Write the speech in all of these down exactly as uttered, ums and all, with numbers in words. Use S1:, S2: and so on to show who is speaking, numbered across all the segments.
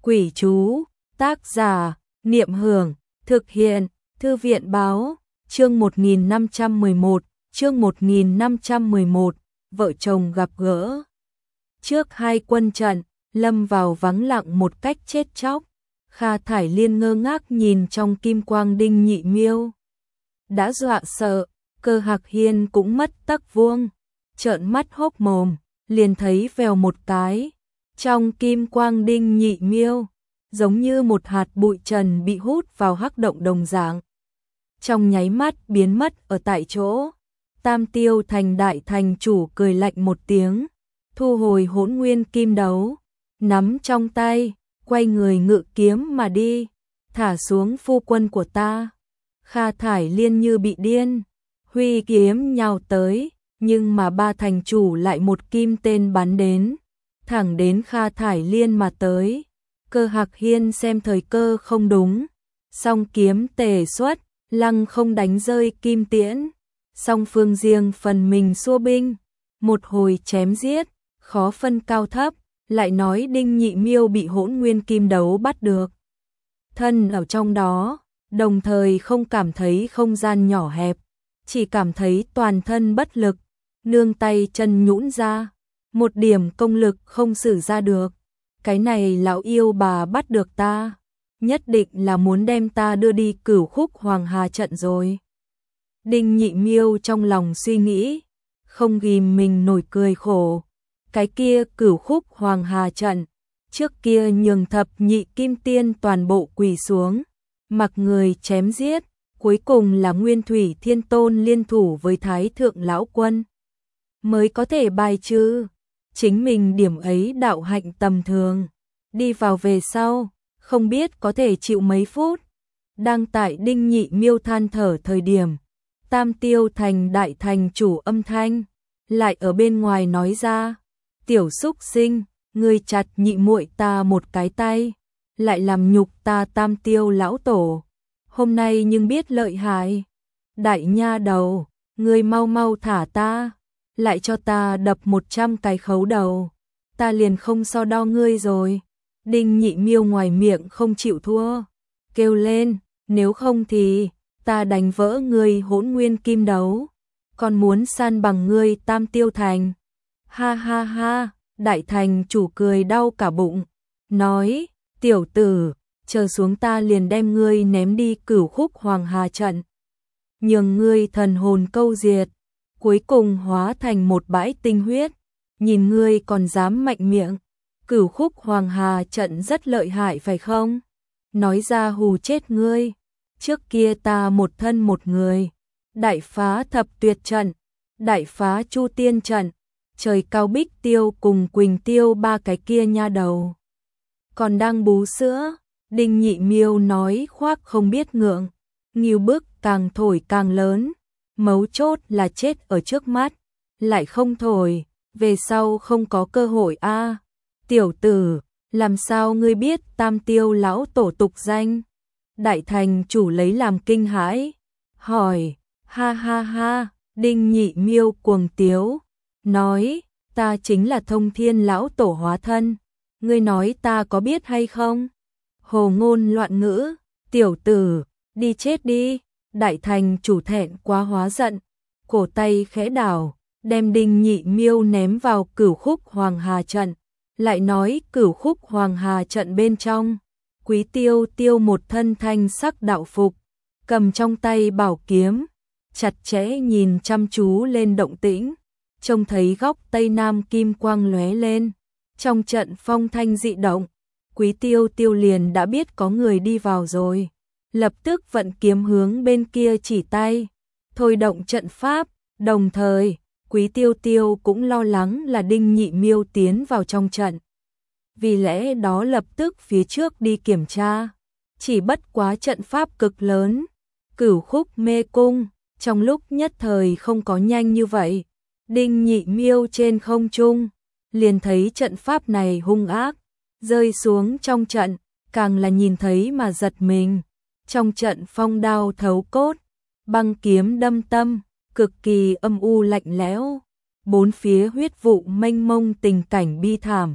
S1: Quỷ chú, tác giả, Niệm Hưởng, thực hiện, Thư viện báo, chương một nghìn năm trăm mười một, chương một nghìn năm trăm mười một, vợ chồng gặp gỡ. Trước hai quân trận, lâm vào vắng lặng một cách chết chóc. Kha Thải Liên ngơ ngác nhìn trong kim quang Đinh Nhị Miêu. Đã dọa sợ, Cơ Hạc Hiên cũng mất tấc vuông, trợn mắt hốc mồm, liền thấy vèo một cái. Trong kim quang Đinh Nhị Miêu, giống như một hạt bụi trần bị hút vào hắc động đồng dạng. Trong nháy mắt biến mất ở tại chỗ. Tam Tiêu Thành đại thành chủ cười lạnh một tiếng, thu hồi Hỗn Nguyên Kim Đấu, nắm trong tay, quay người ngự kiếm mà đi. Thả xuống phu quân của ta. Kha Thải Liên như bị điên, huy kiếm nhào tới, nhưng mà ba thành chủ lại một kim tên bắn đến, thẳng đến Kha Thải Liên mà tới. Cơ Hạc Hiên xem thời cơ không đúng, song kiếm tề xuất, lăng không đánh rơi kim tiễn. Song phương riêng phần mình xua binh, một hồi chém giết, khó phân cao thấp, lại nói Đinh Nhị Miêu bị Hỗn Nguyên Kim Đấu bắt được. Thân ở trong đó, đồng thời không cảm thấy không gian nhỏ hẹp, chỉ cảm thấy toàn thân bất lực, nương tay chân nhũn ra, một điểm công lực không sử ra được. Cái này lão yêu bà bắt được ta, nhất định là muốn đem ta đưa đi Cửu Khúc Hoàng Hà trận rồi. Đinh Nhị Miêu trong lòng suy nghĩ, không ghìm mình nổi cười khổ. Cái kia Cửu Khúc Hoàng Hà trận, trước kia nhường thập nhị kim tiên toàn bộ quỳ xuống, mặc người chém giết, cuối cùng là Nguyên Thủy Thiên Tôn liên thủ với Thái Thượng Lão Quân mới có thể bài trừ. Chính mình điểm ấy đạo hạnh tầm thường, đi vào về sau, không biết có thể chịu mấy phút. Đang tại Đinh Nhị Miêu than thở thời điểm, Tam Tiêu Thành đại thành chủ âm thanh lại ở bên ngoài nói ra, tiểu xúc sinh, ngươi chặt nhị muội ta một cái tay, lại làm nhục ta Tam Tiêu lão tổ, hôm nay nhưng biết lợi hại. Đại nha đầu, ngươi mau mau thả ta, lại cho ta đập một trăm cái khấu đầu, ta liền không so đo ngươi rồi. Đinh Nhị Miêu ngoài miệng không chịu thua, kêu lên, nếu không thì ta đánh vỡ ngươi Hỗn Nguyên Kim Đấu, còn muốn san bằng ngươi Tam Tiêu Thành. Ha ha ha, đại thành chủ cười đau cả bụng, nói, tiểu tử, chờ xuống ta liền đem ngươi ném đi Cửu Khúc Hoàng Hà trận, nhường ngươi thần hồn câu diệt, cuối cùng hóa thành một bãi tinh huyết, nhìn ngươi còn dám mạnh miệng. Cửu Khúc Hoàng Hà trận rất lợi hại phải không? Nói ra hù chết ngươi. Trước kia ta một thân một người, đại phá thập tuyệt trận, đại phá chu tiên trận, trời cao Bích Tiêu cùng Quỳnh Tiêu ba cái kia nha đầu còn đang bú sữa. Đinh Nhị Miêu nói khoác không biết ngượng, nghêu bức càng thổi càng lớn, mấu chốt là chết ở trước mắt, lại không thổi, về sau không có cơ hội a. À, tiểu tử, làm sao ngươi biết Tam Tiêu lão tổ tục danh? Đại thành chủ lấy làm kinh hãi, hỏi. Ha ha ha, Đinh Nhị Miêu cuồng tiếu, nói, ta chính là Thông Thiên lão tổ hóa thân, ngươi nói ta có biết hay không? Hồ ngôn loạn ngữ, tiểu tử, đi chết đi. Đại thành chủ thẹn quá hóa giận, cổ tay khẽ đảo, đem Đinh Nhị Miêu ném vào Cửu Khúc Hoàng Hà trận, lại nói Cửu Khúc Hoàng Hà trận bên trong, Quý Tiêu Tiêu một thân thanh sắc đạo phục, cầm trong tay bảo kiếm, chặt chẽ nhìn chăm chú lên động tĩnh, trông thấy góc tây nam kim quang lóe lên, trong trận phong thanh dị động, Quý Tiêu Tiêu liền đã biết có người đi vào rồi, lập tức vận kiếm hướng bên kia chỉ tay, thôi động trận pháp. Đồng thời, Quý Tiêu Tiêu cũng lo lắng là Đinh Nhị Miêu tiến vào trong trận, vì lẽ đó lập tức phía trước đi kiểm tra. Chỉ bất quá trận pháp cực lớn, Cửu Khúc mê cung, trong lúc nhất thời không có nhanh như vậy. Đinh Nhị Miêu trên không trung, liền thấy trận pháp này hung ác, rơi xuống trong trận, càng là nhìn thấy mà giật mình. Trong trận phong đao thấu cốt, băng kiếm đâm tâm, cực kỳ âm u lạnh lẽo, bốn phía huyết vụ mênh mông, tình cảnh bi thảm,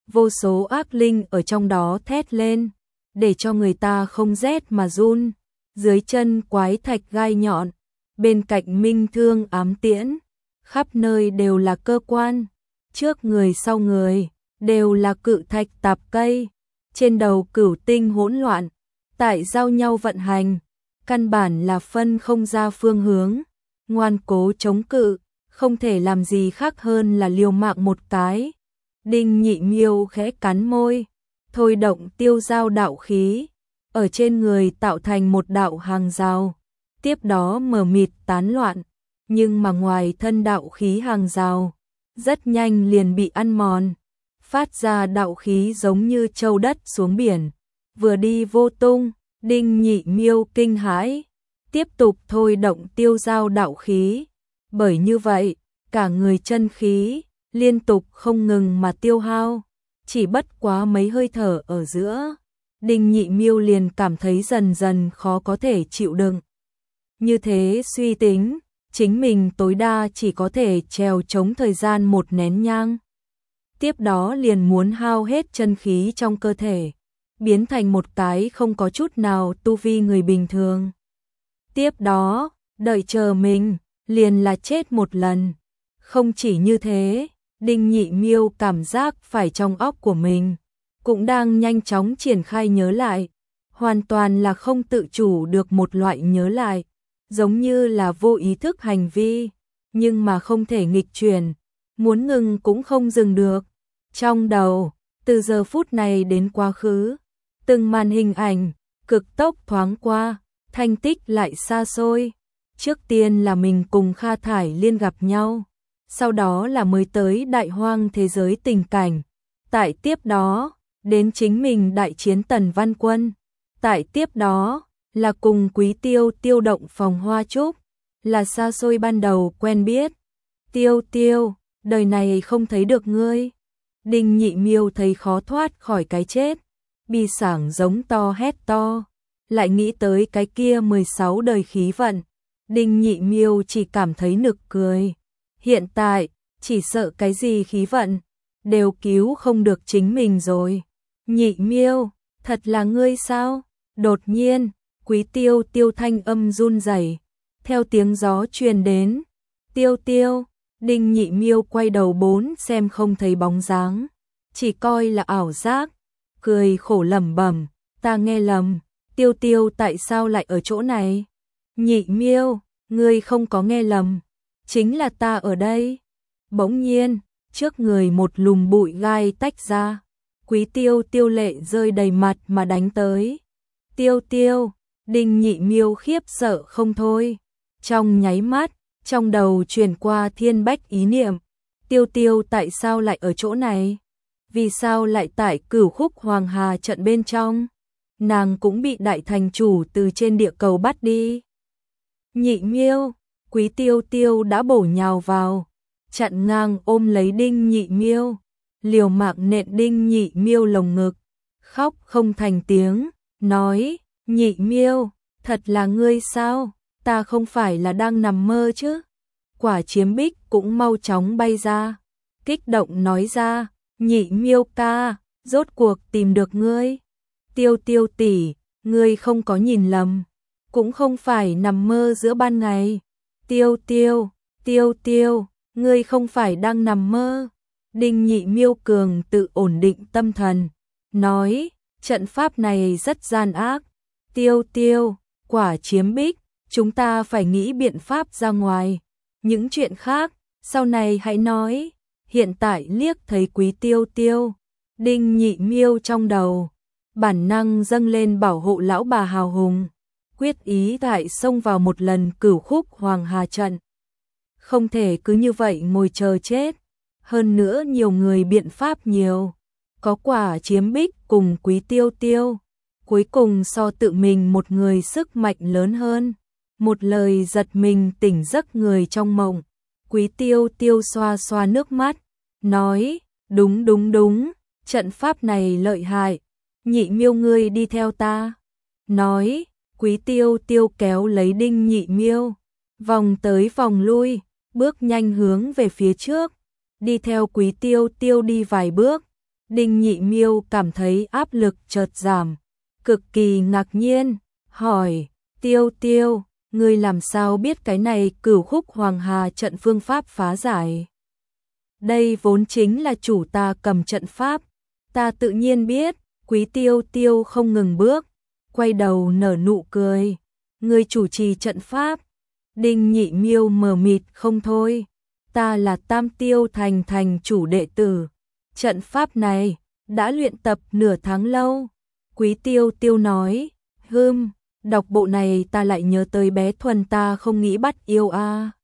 S1: vô số ác linh ở trong đó thét lên, để cho người ta không rét mà run. Dưới chân quái thạch gai nhọn, bên cạnh minh thương ám tiễn, khắp nơi đều là cơ quan, trước người sau người, đều là cự thạch tạp cây, trên đầu cửu tinh hỗn loạn, tại giao nhau vận hành, căn bản là phân không ra phương hướng, ngoan cố chống cự, không thể làm gì khác hơn là liều mạng một cái. Đinh Nhị Miêu khẽ cắn môi, thôi động tiêu giao đạo khí, ở trên người tạo thành một đạo hàng rào, tiếp đó mờ mịt tán loạn, nhưng mà ngoài thân đạo khí hàng rào, rất nhanh liền bị ăn mòn, phát ra đạo khí giống như châu đất xuống biển, vừa đi vô tung. Đinh Nhị Miêu kinh hãi, tiếp tục thôi động tiêu giao đạo khí, bởi như vậy, cả người chân khí liên tục không ngừng mà tiêu hao, chỉ bất quá mấy hơi thở ở giữa, Đinh Nhị Miêu liền cảm thấy dần dần khó có thể chịu đựng. Như thế suy tính, chính mình tối đa chỉ có thể trèo chống thời gian một nén nhang. Tiếp đó liền muốn hao hết chân khí trong cơ thể, biến thành một cái không có chút nào tu vi người bình thường. Tiếp đó, đợi chờ mình, liền là chết một lần. Không chỉ như thế, Đinh Nhị Miêu cảm giác phải trong óc của mình cũng đang nhanh chóng triển khai nhớ lại, hoàn toàn là không tự chủ được một loại nhớ lại, giống như là vô ý thức hành vi, nhưng mà không thể nghịch chuyển, muốn ngừng cũng không dừng được. Trong đầu, từ giờ phút này đến quá khứ, từng màn hình ảnh, cực tốc thoáng qua, thanh tích lại xa xôi. Trước tiên là mình cùng Kha Thải Liên gặp nhau, sau đó là mới tới đại hoang thế giới tình cảnh. Tại tiếp đó, đến chính mình đại chiến Tần Văn Quân. Tại tiếp đó, là cùng Quý Tiêu Tiêu động phòng hoa trúc, là xa xôi ban đầu quen biết. Tiêu Tiêu, đời này không thấy được ngươi. Đinh Nhị Miêu thấy khó thoát khỏi cái chết, bi sảng giống to hét to, lại nghĩ tới cái kia mười sáu đời khí vận. Đinh Nhị Miêu chỉ cảm thấy nực cười. Hiện tại, chỉ sợ cái gì khí vận, đều cứu không được chính mình rồi. Nhị Miêu, thật là ngươi sao? Đột nhiên, Quý Tiêu Tiêu thanh âm run rẩy, theo tiếng gió truyền đến. Tiêu Tiêu, Đinh Nhị Miêu quay đầu bốn xem không thấy bóng dáng, chỉ coi là ảo giác, cười khổ lẩm bẩm, ta nghe lầm, Tiêu Tiêu tại sao lại ở chỗ này? Nhị Miêu, ngươi không có nghe lầm, chính là ta ở đây. Bỗng nhiên, trước người một lùm bụi gai tách ra, Quý Tiêu Tiêu lệ rơi đầy mặt mà đánh tới. Tiêu Tiêu, Đinh Nhị Miêu khiếp sợ không thôi, trong nháy mắt, trong đầu truyền qua thiên bách ý niệm, Tiêu Tiêu tại sao lại ở chỗ này? Vì sao lại tại Cửu Khúc Hoàng Hà trận bên trong? Nàng cũng bị đại thành chủ từ trên địa cầu bắt đi. Nhị Miêu, Quý Tiêu Tiêu đã bổ nhào vào, chặn ngang ôm lấy Đinh Nhị Miêu, liều mạng nện Đinh Nhị Miêu lồng ngực, khóc không thành tiếng, nói, Nhị Miêu, thật là ngươi sao? Ta không phải là đang nằm mơ chứ? Quả Chiếm Bích cũng mau chóng bay ra, kích động nói ra, Nhị Miêu ca, rốt cuộc tìm được ngươi. Tiêu Tiêu tỷ, ngươi không có nhìn lầm, cũng không phải nằm mơ giữa ban ngày. Tiêu Tiêu, Tiêu Tiêu, ngươi không phải đang nằm mơ. Đinh Nhị Miêu cường tự ổn định tâm thần, nói, trận pháp này rất gian ác. Tiêu Tiêu, Quả Chiếm Bích, chúng ta phải nghĩ biện pháp ra ngoài. Những chuyện khác, sau này hãy nói. Hiện tại liếc thấy Quý Tiêu Tiêu, Đinh Nhị Miêu trong đầu, bản năng dâng lên bảo hộ lão bà hào hùng, quyết ý tại xông vào một lần Cửu Khúc Hoàng Hà trận. Không thể cứ như vậy ngồi chờ chết, hơn nữa nhiều người biện pháp nhiều, có Quả Chiếm Bích cùng Quý Tiêu Tiêu, cuối cùng so tự mình một người sức mạnh lớn hơn. Một lời giật mình tỉnh giấc người trong mộng. Quý Tiêu Tiêu xoa xoa nước mắt, nói, đúng đúng đúng, trận pháp này lợi hại, Nhị Miêu ngươi đi theo ta. Nói, Quý Tiêu Tiêu kéo lấy Đinh Nhị Miêu, vòng tới vòng lui, bước nhanh hướng về phía trước, đi theo Quý Tiêu Tiêu đi vài bước, Đinh Nhị Miêu cảm thấy áp lực chợt giảm, cực kỳ ngạc nhiên, hỏi, Tiêu Tiêu, ngươi làm sao biết cái này Cửu Khúc Hoàng Hà trận phương pháp phá giải? Đây vốn chính là chủ ta cầm trận pháp, ta tự nhiên biết. Quý Tiêu Tiêu không ngừng bước, quay đầu nở nụ cười, ngươi chủ trì trận pháp. Đinh Nhị Miêu mờ mịt không thôi, ta là Tam Tiêu Thành thành chủ đệ tử, trận pháp này đã luyện tập nửa tháng lâu. Quý Tiêu Tiêu nói, hừm, đọc bộ này ta lại nhớ tới bé Thuần ta không nghĩ bắt yêu a.